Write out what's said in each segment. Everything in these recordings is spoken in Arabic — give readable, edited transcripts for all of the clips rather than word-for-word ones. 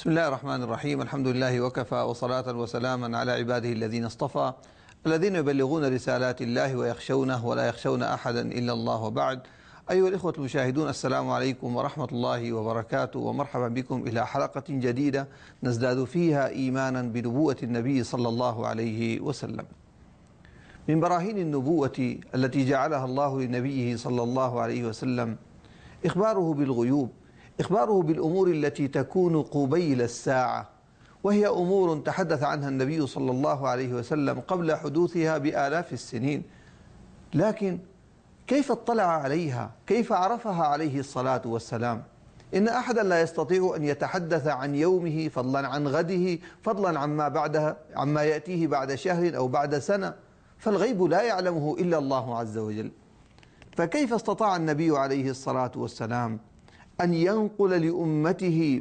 بسم الله الرحمن الرحيم. الحمد لله وكفى، وصلاة وسلاما على عباده الذين اصطفى، الذين يبلغون رسالات الله ويخشونه ولا يخشون أحدا إلا الله. وبعد، أيها الإخوة المشاهدون، السلام عليكم ورحمة الله وبركاته، ومرحبا بكم إلى حلقة جديدة نزداد فيها إيمانا بنبوة النبي صلى الله عليه وسلم. من براهين النبوة التي جعلها الله لنبيه صلى الله عليه وسلم إخباره بالغيوب، إخباره بالأمور التي تكون قبيل الساعة، وهي أمور تحدث عنها النبي صلى الله عليه وسلم قبل حدوثها بآلاف السنين. لكن كيف اطلع عليها؟ كيف عرفها عليه الصلاة والسلام؟ إن أحدا لا يستطيع أن يتحدث عن يومه، فضلا عن غده، فضلا عما بعدها، عما يأتيه بعد شهر أو بعد سنة، فالغيب لا يعلمه إلا الله عز وجل. فكيف استطاع النبي عليه الصلاة والسلام أن ينقل لأمته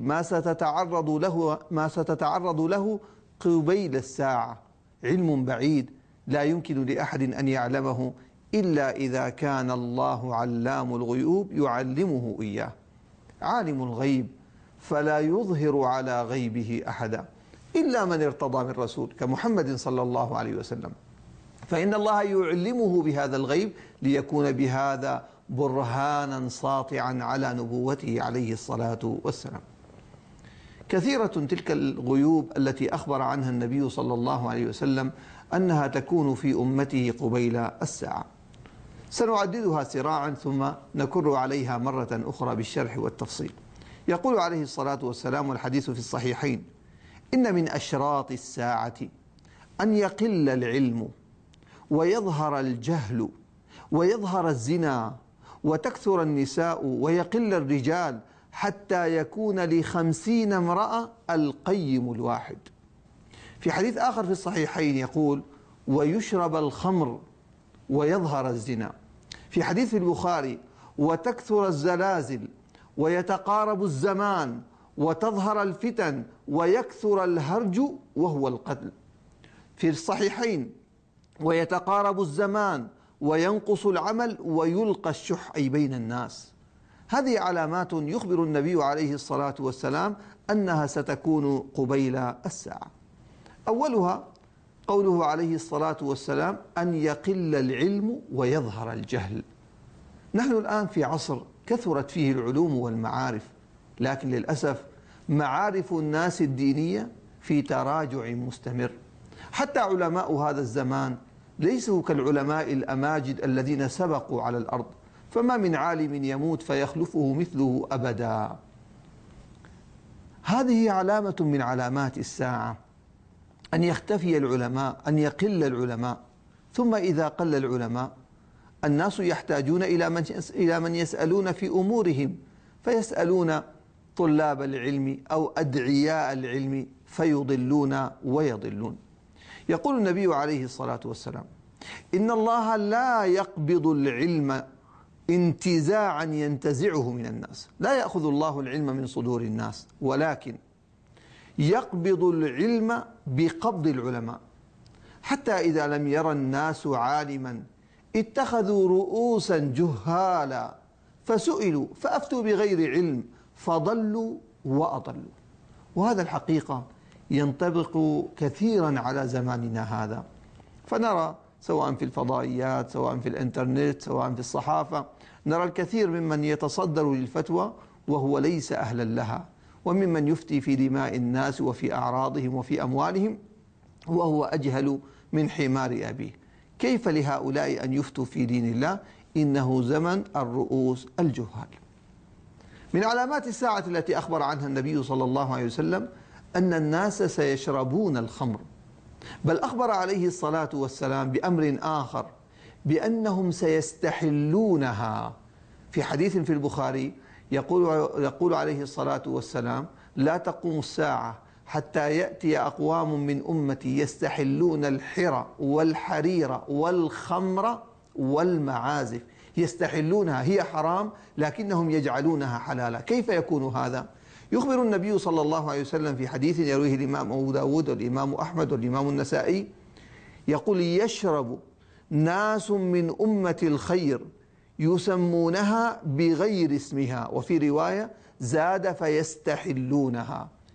ما ستتعرض له قبيل الساعة؟ علم بعيد لا يمكن لأحد أن يعلمه إلا إذا كان الله علام الغيوب يعلمه إياه. عالم الغيب فلا يظهر على غيبه أحدا إلا من ارتضى من رسول كمحمد صلى الله عليه وسلم، فإن الله يعلمه بهذا الغيب ليكون بهذا برهانا ساطعا على نبوته عليه الصلاة والسلام. كثيرة تلك الغيوب التي أخبر عنها النبي صلى الله عليه وسلم أنها تكون في أمته قبيل الساعة. سنعددها سراعا ثم نكر عليها مرة أخرى بالشرح والتفصيل. يقول عليه الصلاة والسلام، والحديث في الصحيحين: إن من أشراط الساعة أن يقل العلم ويظهر الجهل ويظهر الزنا وتكثر النساء ويقل الرجال، حتى يكون ل50 امرأة القيم الواحد. في حديث آخر في الصحيحين يقول: ويشرب الخمر ويظهر الزنا. في حديث البخاري: وتكثر الزلازل ويتقارب الزمان وتظهر الفتن ويكثر الهرج وهو القتل. في الصحيحين: ويتقارب الزمان وينقص العمل ويلقى الشح أي بين الناس. هذه علامات يخبر النبي عليه الصلاة والسلام أنها ستكون قبيل الساعة. أولها قوله عليه الصلاة والسلام: أن يقل العلم ويظهر الجهل. نحن الآن في عصر كثرت فيه العلوم والمعارف، لكن للأسف معارف الناس الدينية في تراجع مستمر. حتى علماء هذا الزمان ليسوا كالعلماء الأماجد الذين سبقوا على الأرض، فما من عالم يموت فيخلفه مثله أبدا. هذه علامة من علامات الساعة، أن يختفي العلماء، أن يقل العلماء. ثم إذا قل العلماء الناس يحتاجون إلى من يسألون في أمورهم، فيسألون طلاب العلم أو أدعياء العلم فيضلون ويضلون. يقول النبي عليه الصلاة والسلام: إن الله لا يقبض العلم انتزاعا ينتزعه من الناس. لا يأخذ الله العلم من صدور الناس، ولكن يقبض العلم بقبض العلماء، حتى إذا لم يرى الناس عالما اتخذوا رؤوسا جهالا فسئلوا فأفتوا بغير علم فضلوا وأضلوا. وهذا الحقيقة ينطبق كثيرا على زماننا هذا، فنرى سواء في الفضائيات، سواء في الإنترنت، سواء في الصحافة، نرى الكثير ممن يتصدر للفتوى وهو ليس أهلا لها، وممن يفتي في دماء الناس وفي أعراضهم وفي أموالهم وهو أجهل من حمار أبيه. كيف لهؤلاء أن يفتوا في دين الله؟ إنه زمن الرؤوس الجهال. من علامات الساعة التي أخبر عنها النبي صلى الله عليه وسلم أن الناس سيشربون الخمر، بل أخبر عليه الصلاة والسلام بأمر آخر، بأنهم سيستحلونها. في حديث في البخاري يقول عليه الصلاة والسلام: لا تقوم الساعة حتى يأتي أقوام من أمتي يستحلون الحرى والحرير والخمر والمعازف. يستحلونها، هي حرام لكنهم يجعلونها حلالا. كيف يكون هذا؟ يخبر النبي صلى الله عليه وسلم في حديث يرويه الإمام أبو داود والإمام أحمد والإمام النسائي، يقول: يشرب ناس من أمة الخير يسمونها بغير اسمها، وفي رواية زاد: فيستحلونها.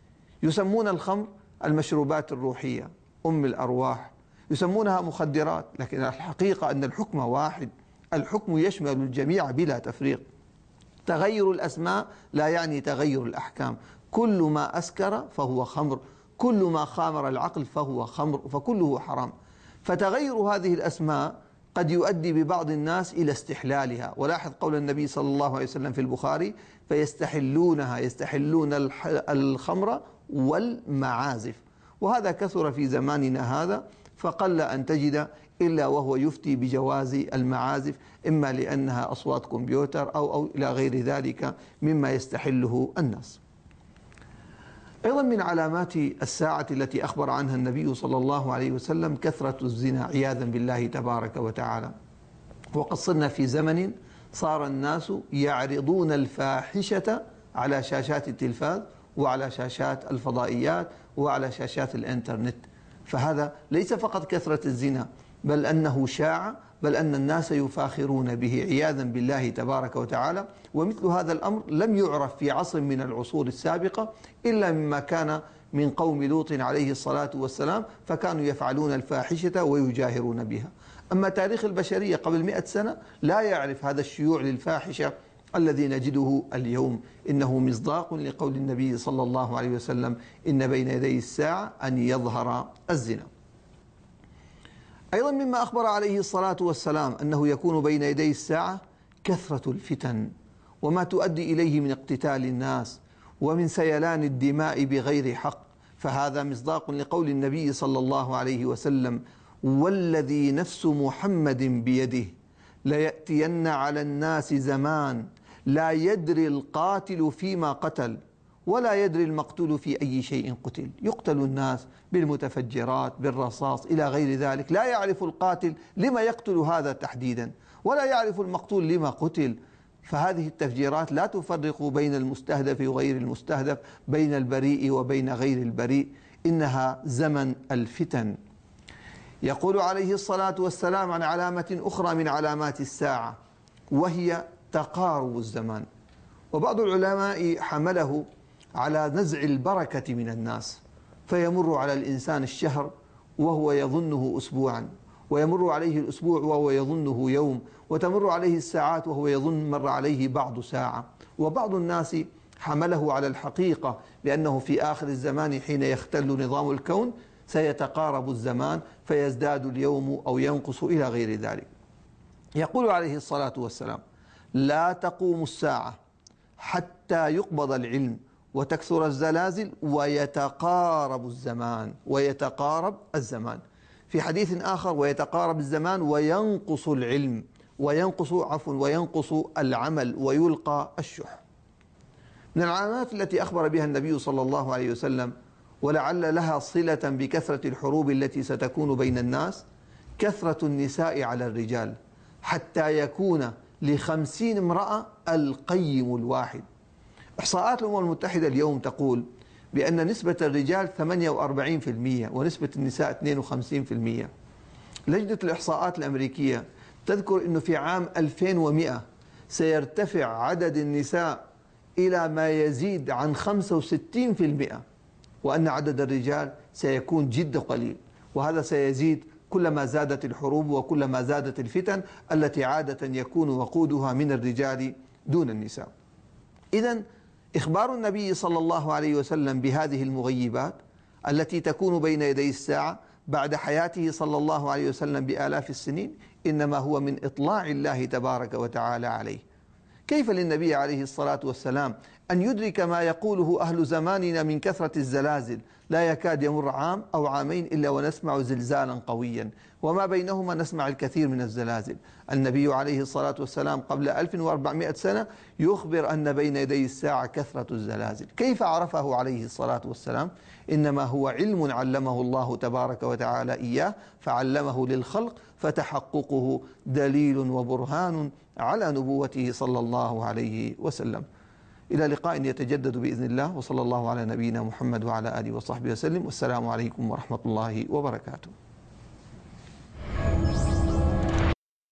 يسمون الخمر المشروبات الروحية أم الأرواح، يسمونها مخدرات، لكن الحقيقة أن الحكم واحد، الحكم يشمل الجميع بلا تفريق. تغير الأسماء لا يعني تغير الأحكام، كل ما أسكر فهو خمر، كل ما خامر العقل فهو خمر، فكله حرام. فتغير هذه الأسماء قد يؤدي ببعض الناس إلى استحلالها. ولاحظ قول النبي صلى الله عليه وسلم في البخاري: فيستحلونها، يستحلون الخمر والمعازف. وهذا كثر في زماننا هذا، فقل أن تجد إلا وهو يفتي بجواز المعازف، إما لأنها أصوات كمبيوتر أو إلى غير ذلك مما يستحله الناس. أيضا من علامات الساعة التي أخبر عنها النبي صلى الله عليه وسلم كثرة الزنا عياذا بالله تبارك وتعالى. وقد صرنا في زمن صار الناس يعرضون الفاحشة على شاشات التلفاز وعلى شاشات الفضائيات وعلى شاشات الإنترنت. فهذا ليس فقط كثرة الزنا، بل أنه شاع، بل أن الناس يفاخرون به عياذا بالله تبارك وتعالى. ومثل هذا الأمر لم يعرف في عصر من العصور السابقة إلا مما كان من قوم لوط عليه الصلاة والسلام، فكانوا يفعلون الفاحشة ويجاهرون بها. أما تاريخ البشرية قبل 100 سنة لا يعرف هذا الشيوع للفاحشة الذي نجده اليوم. إنه مصداق لقول النبي صلى الله عليه وسلم: إن بين يدي الساعة أن يظهر الزنا. أيضا مما أخبر عليه الصلاة والسلام أنه يكون بين يدي الساعة كثرة الفتن وما تؤدي إليه من اقتتال الناس ومن سيلان الدماء بغير حق. فهذا مصداق لقول النبي صلى الله عليه وسلم: والذي نفس محمد بيده ليأتين على الناس زمان لا يدري القاتل فيما قتل ولا يدري المقتول في أي شيء قتل. يقتل الناس بالمتفجرات، بالرصاص، إلى غير ذلك. لا يعرف القاتل لما يقتل هذا تحديدا، ولا يعرف المقتول لما قتل. فهذه التفجيرات لا تفرق بين المستهدف وغير المستهدف، بين البريء وبين غير البريء. إنها زمن الفتن. يقول عليه الصلاة والسلام عن علامة أخرى من علامات الساعة، وهي تقارب الزمان. وبعض العلماء حمله على نزع البركة من الناس، فيمر على الإنسان الشهر وهو يظنه أسبوعا، ويمر عليه الأسبوع وهو يظنه يوم، وتمر عليه الساعات وهو يظن مر عليه بعض ساعة. وبعض الناس حمله على الحقيقة بأنه في آخر الزمان حين يختل نظام الكون سيتقارب الزمان فيزداد اليوم أو ينقص إلى غير ذلك. يقول عليه الصلاة والسلام: لا تقوم الساعة حتى يقبض العلم وتكثر الزلازل ويتقارب الزمان. ويتقارب الزمان. في حديث آخر: ويتقارب الزمان وينقص العلم، وينقص العمل ويلقى الشح. من العلامات التي أخبر بها النبي صلى الله عليه وسلم، ولعل لها صلة بكثرة الحروب التي ستكون بين الناس، كثرة النساء على الرجال، حتى يكون ل50 امرأة القيم الواحد. إحصاءات الأمم المتحدة اليوم تقول بأن نسبة الرجال 48% ونسبة النساء 52%. لجنة الإحصاءات الأمريكية تذكر أنه في عام 2100 سيرتفع عدد النساء إلى ما يزيد عن 65%، وأن عدد الرجال سيكون جد قليل. وهذا سيزيد كلما زادت الحروب وكلما زادت الفتن التي عادة يكون وقودها من الرجال دون النساء. إذن إخبار النبي صلى الله عليه وسلم بهذه المغيبات التي تكون بين يدي الساعة بعد حياته صلى الله عليه وسلم بآلاف السنين إنما هو من إطلاع الله تبارك وتعالى عليه. كيف للنبي عليه الصلاة والسلام أن يدرك ما يقوله أهل زماننا من كثرة الزلازل؟ لا يكاد يمر عام أو عامين إلا ونسمع زلزالا قويا، وما بينهما نسمع الكثير من الزلازل. النبي عليه الصلاة والسلام قبل 1400 سنة يخبر أن بين يدي الساعة كثرة الزلازل. كيف عرفه عليه الصلاة والسلام؟ إنما هو علم علمه الله تبارك وتعالى إياه، فعلمه للخلق، فتحققه دليل وبرهان على نبوته صلى الله عليه وسلم. إلى لقاء يتجدد بإذن الله، وصلى الله على نبينا محمد وعلى آله وصحبه وسلم، والسلام عليكم ورحمة الله وبركاته.